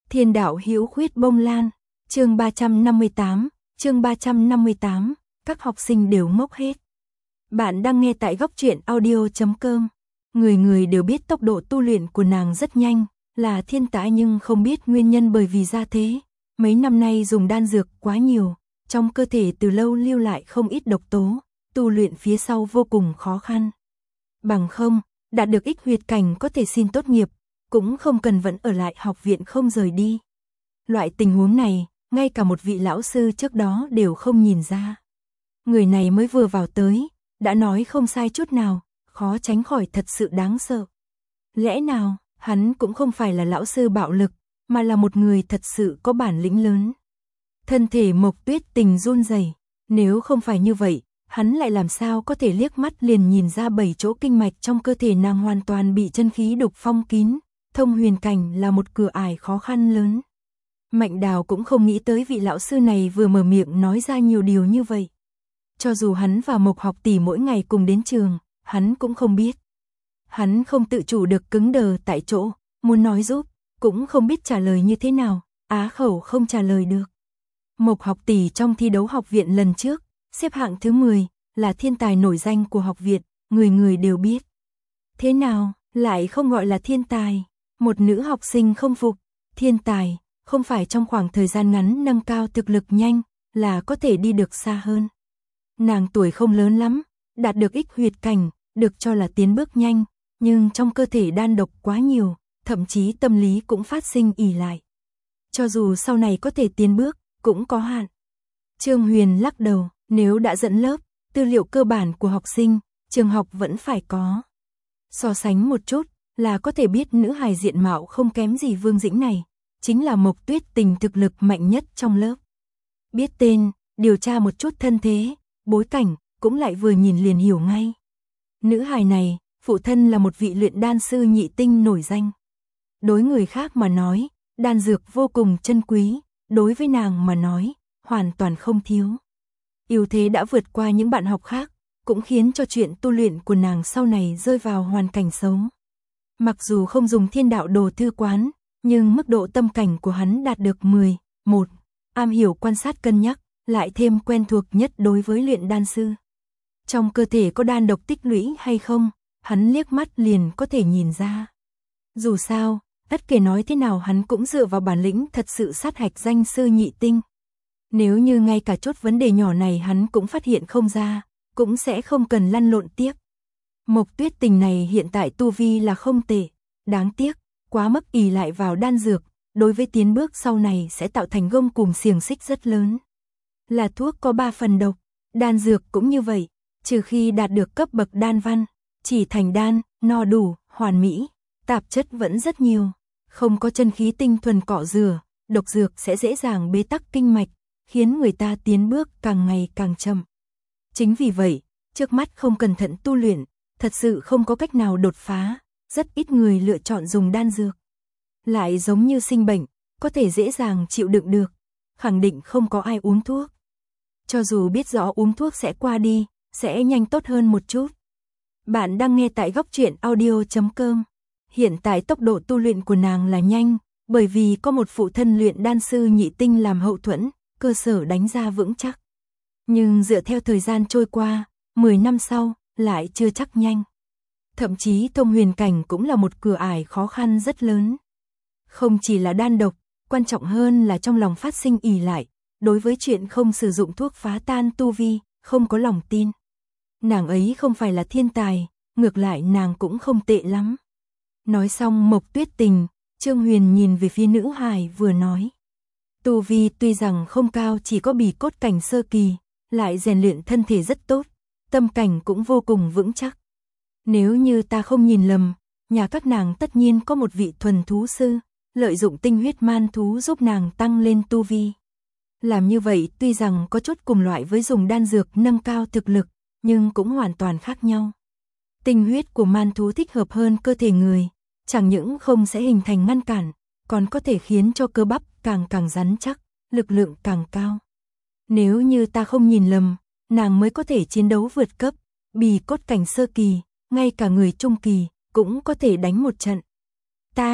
Thiên đạo hữu khuyết bông lan, chương 358, các học sinh đều ngốc hết. Bạn đang nghe tại góc truyện audio.com. Người người đều biết tốc độ tu luyện của nàng rất nhanh, là thiên tài nhưng không biết nguyên nhân bởi vì ra thế. Mấy năm nay dùng đan dược quá nhiều, trong cơ thể từ lâu lưu lại không ít độc tố, tu luyện phía sau vô cùng khó khăn. Bằng không, đạt được ích huyệt cảnh có thể xin tốt nghiệp, cũng không cần vẫn ở lại học viện không rời đi. Loại tình huống này, ngay cả một vị lão sư trước đó đều không nhìn ra. Người này mới vừa vào tới, đã nói không sai chút nào, khó tránh khỏi thật sự đáng sợ. Lẽ nào, hắn cũng không phải là lão sư bạo lực, mà là một người thật sự có bản lĩnh lớn. Thân thể Mộc Tuyết Tình run rẩy, nếu không phải như vậy, hắn lại làm sao có thể liếc mắt liền nhìn ra 7 chỗ kinh mạch trong cơ thể nàng hoàn toàn bị chân khí đục phong kín, thông huyền cảnh là một cửa ải khó khăn lớn. Mạnh Đào cũng không nghĩ tới vị lão sư này vừa mở miệng nói ra nhiều điều như vậy. Cho dù hắn và Mộc học tỷ mỗi ngày cùng đến trường, hắn cũng không biết. Hắn không tự chủ được cứng đờ tại chỗ, muốn nói giúp, cũng không biết trả lời như thế nào, á khẩu không trả lời được. Mộc học tỷ trong thi đấu học viện lần trước, xếp hạng thứ 10, là thiên tài nổi danh của học viện, người người đều biết. Thế nào, lại không gọi là thiên tài? Một nữ học sinh không phục, thiên tài, không phải trong khoảng thời gian ngắn nâng cao thực lực nhanh, là có thể đi được xa hơn. Nàng tuổi không lớn lắm, đạt được ích huyệt cảnh, được cho là tiến bước nhanh, nhưng trong cơ thể đan độc quá nhiều, thậm chí tâm lý cũng phát sinh ỷ lại. Cho dù sau này có thể tiến bước, cũng có hạn. Trương Huyền lắc đầu, nếu đã dẫn lớp, tư liệu cơ bản của học sinh, trường học vẫn phải có. So sánh một chút, là có thể biết nữ hài diện mạo không kém gì Vương Dĩnh này, chính là Mộc Tuyết Tình thực lực mạnh nhất trong lớp. Biết tên, điều tra một chút thân thế, bối cảnh, cũng lại vừa nhìn liền hiểu ngay. Nữ hài này, phụ thân là một vị luyện đan sư nhị tinh nổi danh. Đối người khác mà nói, đan dược vô cùng chân quý, đối với nàng mà nói, hoàn toàn không thiếu. Ưu thế đã vượt qua những bạn học khác, cũng khiến cho chuyện tu luyện của nàng sau này rơi vào hoàn cảnh xấu. Mặc dù không dùng thiên đạo đồ thư quán, nhưng mức độ tâm cảnh của hắn đạt được 10, 1, am hiểu quan sát cân nhắc, lại thêm quen thuộc nhất đối với luyện đan sư. Trong cơ thể có đan độc tích lũy hay không, hắn liếc mắt liền có thể nhìn ra. Dù sao, bất kể nói thế nào hắn cũng dựa vào bản lĩnh thật sự sát hạch danh sư nhị tinh. Nếu như ngay cả chút vấn đề nhỏ này hắn cũng phát hiện không ra, cũng sẽ không cần lăn lộn tiếp. Mộc Tuyết Tình này hiện tại tu vi là không tệ, đáng tiếc, quá mức ỷ lại vào đan dược, đối với tiến bước sau này sẽ tạo thành gông cùm xiềng xích rất lớn. Là thuốc có 3 phần độc, đan dược cũng như vậy, trừ khi đạt được cấp bậc đan văn, chỉ thành đan, no đủ, hoàn mỹ, tạp chất vẫn rất nhiều, không có chân khí tinh thuần cọ rửa, độc dược sẽ dễ dàng bế tắc kinh mạch, khiến người ta tiến bước càng ngày càng chậm. Chính vì vậy, trước mắt không cẩn thận tu luyện, thật sự không có cách nào đột phá, rất ít người lựa chọn dùng đan dược. Lại giống như sinh bệnh, có thể dễ dàng chịu đựng được, khẳng định không có ai uống thuốc. Cho dù biết rõ uống thuốc sẽ qua đi, sẽ nhanh tốt hơn một chút. Bạn đang nghe tại góc truyện audio.com. Hiện tại tốc độ tu luyện của nàng là nhanh, bởi vì có một phụ thân luyện đan sư nhị tinh làm hậu thuẫn, cơ sở đánh ra vững chắc. Nhưng dựa theo thời gian trôi qua, 10 năm sau, lại chưa chắc nhanh. Thậm chí thông huyền cảnh cũng là một cửa ải khó khăn rất lớn. Không chỉ là đan độc, quan trọng hơn là trong lòng phát sinh ỷ lại, đối với chuyện không sử dụng thuốc phá tan tu vi, không có lòng tin. Nàng ấy không phải là thiên tài, ngược lại nàng cũng không tệ lắm. Nói xong Mộc Tuyết Tình, Trương Huyền nhìn về phía nữ hài vừa nói. Tu vi tuy rằng không cao chỉ có bì cốt cảnh sơ kỳ, lại rèn luyện thân thể rất tốt, tâm cảnh cũng vô cùng vững chắc. Nếu như ta không nhìn lầm, nhà các nàng tất nhiên có một vị thuần thú sư, lợi dụng tinh huyết man thú giúp nàng tăng lên tu vi. Làm như vậy tuy rằng có chút cùng loại với dùng đan dược nâng cao thực lực, nhưng cũng hoàn toàn khác nhau. Tinh huyết của man thú thích hợp hơn cơ thể người, chẳng những không sẽ hình thành ngăn cản, còn có thể khiến cho cơ bắp càng rắn chắc, lực lượng càng cao. Nếu như ta không nhìn lầm, nàng mới có thể chiến đấu vượt cấp, bì cốt cảnh sơ kỳ, ngay cả người trung kỳ cũng có thể đánh một trận. Ta,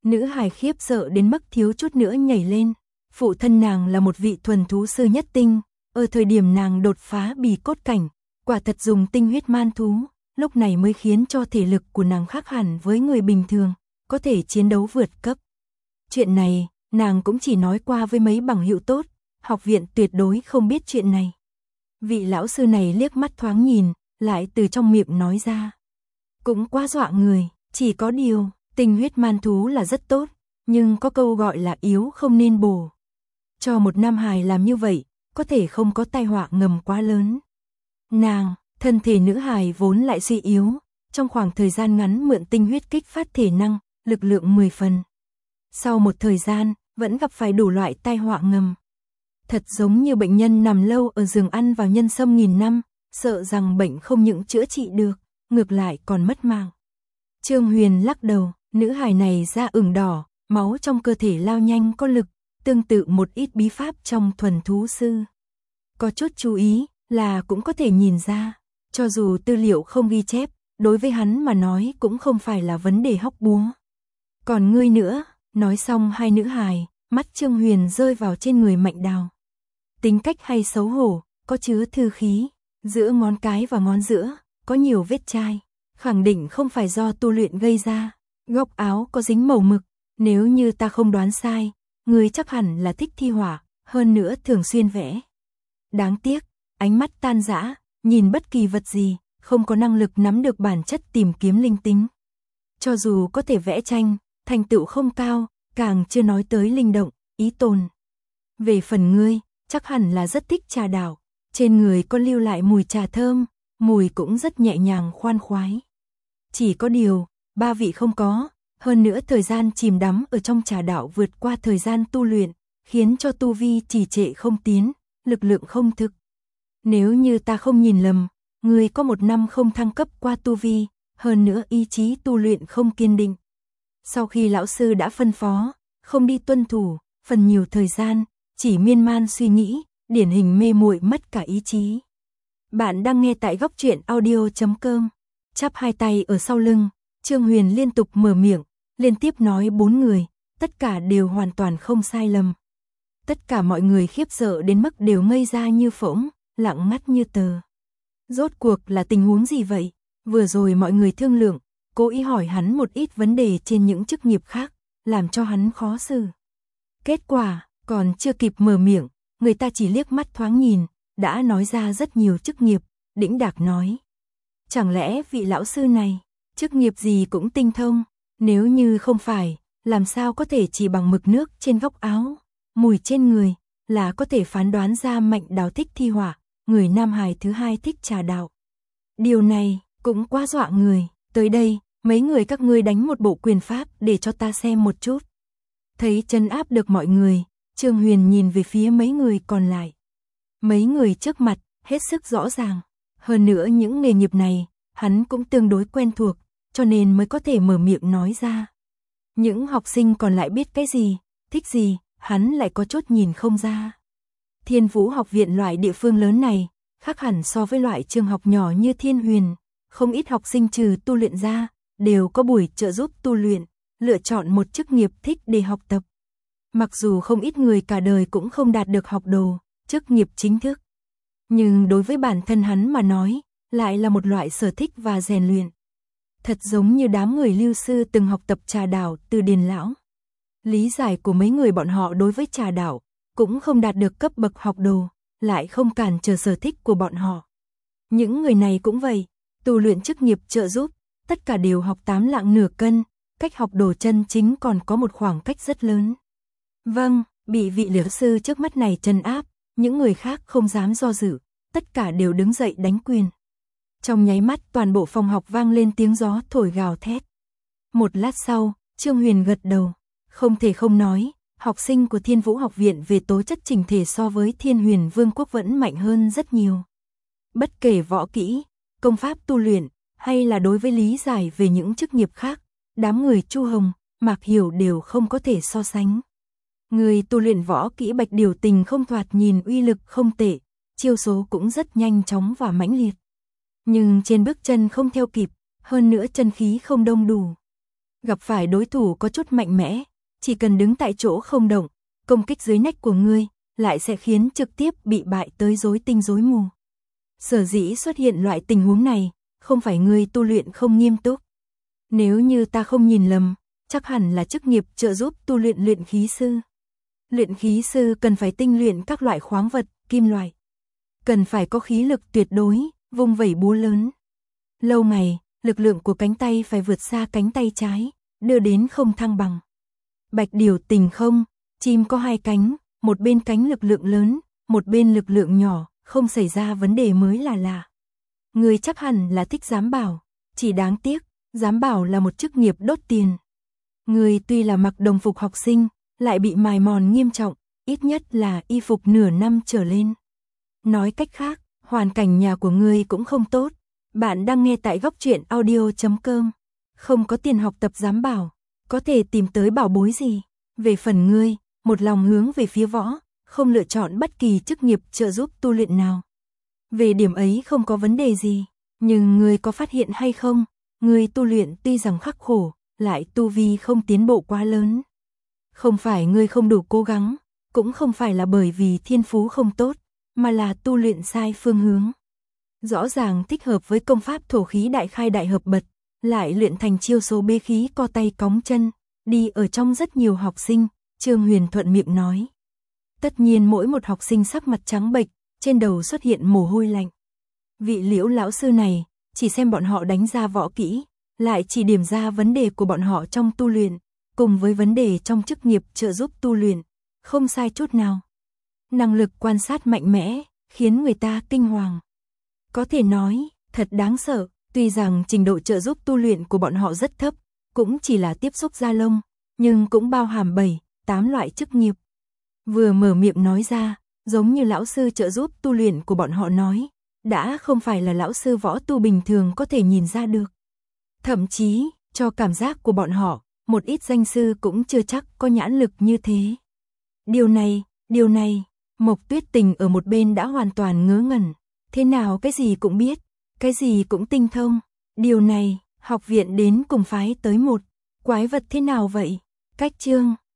Nữ hài khiếp sợ đến mức thiếu chút nữa nhảy lên. Phụ thân nàng là một vị thuần thú sư nhất tinh, ở thời điểm nàng đột phá bì cốt cảnh, quả thật dùng tinh huyết man thú, lúc này mới khiến cho thể lực của nàng khác hẳn với người bình thường, có thể chiến đấu vượt cấp. Chuyện này, nàng cũng chỉ nói qua với mấy bằng hữu tốt, học viện tuyệt đối không biết chuyện này. Vị lão sư này liếc mắt thoáng nhìn, lại từ trong miệng nói ra. Cũng quá dọa người, chỉ có điều, tinh huyết man thú là rất tốt, nhưng có câu gọi là yếu không nên bổ. Cho một nam hài làm như vậy, có thể không có tai họa ngầm quá lớn. Nàng, thân thể nữ hài vốn lại suy yếu, trong khoảng thời gian ngắn mượn tinh huyết kích phát thể năng, lực lượng 10 phần. Sau một thời gian, vẫn gặp phải đủ loại tai họa ngầm. Thật giống như bệnh nhân nằm lâu ở giường ăn vào nhân sâm nghìn năm, sợ rằng bệnh không những chữa trị được, ngược lại còn mất mạng. Trương Huyền lắc đầu, nữ hài này da ửng đỏ, máu trong cơ thể lao nhanh có lực, tương tự một ít bí pháp trong thuần thú sư. Có chút chú ý là cũng có thể nhìn ra, cho dù tư liệu không ghi chép, đối với hắn mà nói cũng không phải là vấn đề hóc búa. Còn ngươi nữa, nói xong hai nữ hài, mắt Trương Huyền rơi vào trên người Mạnh Đào. Tính cách hay xấu hổ, có chứa thư khí, giữa ngón cái và ngón giữa, có nhiều vết chai, khẳng định không phải do tu luyện gây ra. Góc áo có dính màu mực, nếu như ta không đoán sai, ngươi chắc hẳn là thích thi họa, hơn nữa thường xuyên vẽ. Đáng tiếc, ánh mắt tan rã, nhìn bất kỳ vật gì, không có năng lực nắm được bản chất tìm kiếm linh tính. Cho dù có thể vẽ tranh, thành tựu không cao, càng chưa nói tới linh động, ý tồn. Về phần ngươi, chắc hẳn là rất thích trà đảo, trên người có lưu lại mùi trà thơm, mùi cũng rất nhẹ nhàng khoan khoái. Chỉ có điều, ba vị không có, hơn nữa thời gian chìm đắm ở trong trà đảo vượt qua thời gian tu luyện, khiến cho tu vi trì trệ không tiến, lực lượng không thực. Nếu như ta không nhìn lầm, ngươi có 1 năm không thăng cấp qua tu vi, hơn nữa ý chí tu luyện không kiên định. Sau khi lão sư đã phân phó, không đi tuân thủ, phần nhiều thời gian, chỉ miên man suy nghĩ, điển hình mê muội mất cả ý chí. Bạn đang nghe tại góc truyện audio.com. Chắp hai tay ở sau lưng, Trương Huyền liên tục mở miệng, liên tiếp nói 4 người, tất cả đều hoàn toàn không sai lầm. Tất cả mọi người khiếp sợ đến mức đều ngây ra như phỗng, lặng ngắt như tờ. Rốt cuộc là tình huống gì vậy? Vừa rồi mọi người thương lượng, cố ý hỏi hắn một ít vấn đề trên những chức nghiệp khác, làm cho hắn khó xử. Kết quả, còn chưa kịp mở miệng, người ta chỉ liếc mắt thoáng nhìn, đã nói ra rất nhiều chức nghiệp, đĩnh đạc nói. Chẳng lẽ vị lão sư này, chức nghiệp gì cũng tinh thông, nếu như không phải, làm sao có thể chỉ bằng mực nước trên góc áo, mùi trên người, là có thể phán đoán ra Mạnh Đào thích thi họa, người nam hài thứ hai thích trà đạo. Điều này, cũng quá dọa người, tới đây, mấy người các ngươi đánh một bộ quyền pháp để cho ta xem một chút. Thấy trấn áp được mọi người, Trương Huyền nhìn về phía mấy người còn lại. Mấy người trước mặt, hết sức rõ ràng. Hơn nữa những nghề nghiệp này, hắn cũng tương đối quen thuộc, cho nên mới có thể mở miệng nói ra. Những học sinh còn lại biết cái gì, thích gì, hắn lại có chút nhìn không ra. Thiên Vũ học viện loại địa phương lớn này, khác hẳn so với loại trường học nhỏ như Thiên Huyền, không ít học sinh trừ tu luyện ra, đều có buổi trợ giúp tu luyện, lựa chọn một chức nghiệp thích để học tập. Mặc dù không ít người cả đời cũng không đạt được học đồ, chức nghiệp chính thức. Nhưng đối với bản thân hắn mà nói, lại là một loại sở thích và rèn luyện. Thật giống như đám người lưu sư từng học tập trà đạo từ Điền lão. Lý giải của mấy người bọn họ đối với trà đạo, cũng không đạt được cấp bậc học đồ, lại không cản trở sở thích của bọn họ. Những người này cũng vậy, tu luyện chức nghiệp trợ giúp, tất cả đều học 8 lạng nửa cân, cách học đồ chân chính còn có một khoảng cách rất lớn. Vâng, bị vị lão sư trước mắt này trấn áp, những người khác không dám do dự, tất cả đều đứng dậy đánh quyền. Trong nháy mắt toàn bộ phòng học vang lên tiếng gió thổi gào thét. Một lát sau, Trương Huyền gật đầu, không thể không nói, học sinh của Thiên Vũ học viện về tố chất chỉnh thể so với Thiên Huyền Vương quốc vẫn mạnh hơn rất nhiều. Bất kể võ kỹ, công pháp tu luyện, hay là đối với lý giải về những chức nghiệp khác, đám người Chu Hồng, Mạc Hiểu đều không có thể so sánh. Người tu luyện võ kỹ Bạch Điều Tình không thoạt nhìn uy lực không tệ, chiêu số cũng rất nhanh chóng và mãnh liệt. Nhưng trên bước chân không theo kịp, hơn nữa chân khí không đông đủ. Gặp phải đối thủ có chút mạnh mẽ, chỉ cần đứng tại chỗ không động, công kích dưới nách của ngươi, lại sẽ khiến trực tiếp bị bại tới rối tinh rối mù. Sở dĩ xuất hiện loại tình huống này, không phải ngươi tu luyện không nghiêm túc. Nếu như ta không nhìn lầm, chắc hẳn là chức nghiệp trợ giúp tu luyện luyện khí sư. Luyện khí sư cần phải tinh luyện các loại khoáng vật, kim loại. Cần phải có khí lực tuyệt đối, vung vẩy búa lớn. Lâu ngày, lực lượng của cánh tay phải vượt xa cánh tay trái, đưa đến không thăng bằng. Bạch điểu tình không, chim có hai cánh, một bên cánh lực lượng lớn, một bên lực lượng nhỏ, không xảy ra vấn đề mới là lạ. Người chắc hẳn là thích giám bảo, chỉ đáng tiếc, giám bảo là một chức nghiệp đốt tiền. Người tuy là mặc đồng phục học sinh, lại bị mài mòn nghiêm trọng, ít nhất là y phục nửa năm trở lên. Nói cách khác, hoàn cảnh nhà của ngươi cũng không tốt. Bạn đang nghe tại góc truyện audio.com. Không có tiền học tập giám bảo, có thể tìm tới bảo bối gì. Về phần ngươi, một lòng hướng về phía võ, không lựa chọn bất kỳ chức nghiệp trợ giúp tu luyện nào. Về điểm ấy không có vấn đề gì, nhưng ngươi có phát hiện hay không, ngươi tu luyện tuy rằng khắc khổ, lại tu vi không tiến bộ quá lớn. Không phải ngươi không đủ cố gắng, cũng không phải là bởi vì thiên phú không tốt, mà là tu luyện sai phương hướng. Rõ ràng thích hợp với công pháp thổ khí đại khai đại hợp bật, lại luyện thành chiêu số bế khí co tay cóng chân, đi ở trong rất nhiều học sinh, Trương Huyền thuận miệng nói. Tất nhiên mỗi một học sinh sắc mặt trắng bệch, trên đầu xuất hiện mồ hôi lạnh. Vị Liễu lão sư này, chỉ xem bọn họ đánh ra võ kỹ, lại chỉ điểm ra vấn đề của bọn họ trong tu luyện, cùng với vấn đề trong chức nghiệp trợ giúp tu luyện, không sai chút nào. Năng lực quan sát mạnh mẽ, khiến người ta kinh hoàng. Có thể nói, thật đáng sợ, tuy rằng trình độ trợ giúp tu luyện của bọn họ rất thấp, cũng chỉ là tiếp xúc da lông, nhưng cũng bao hàm 7-8 loại chức nghiệp. Vừa mở miệng nói ra, giống như lão sư trợ giúp tu luyện của bọn họ nói, đã không phải là lão sư võ tu bình thường có thể nhìn ra được. Thậm chí, cho cảm giác của bọn họ, một ít danh sư cũng chưa chắc có nhãn lực như thế. Điều này, Mộc Tuyết Tình ở một bên đã hoàn toàn ngớ ngẩn. Thế nào cái gì cũng biết, cái gì cũng tinh thông. Điều này, học viện đến cùng phái tới một quái vật thế nào vậy? Cách chương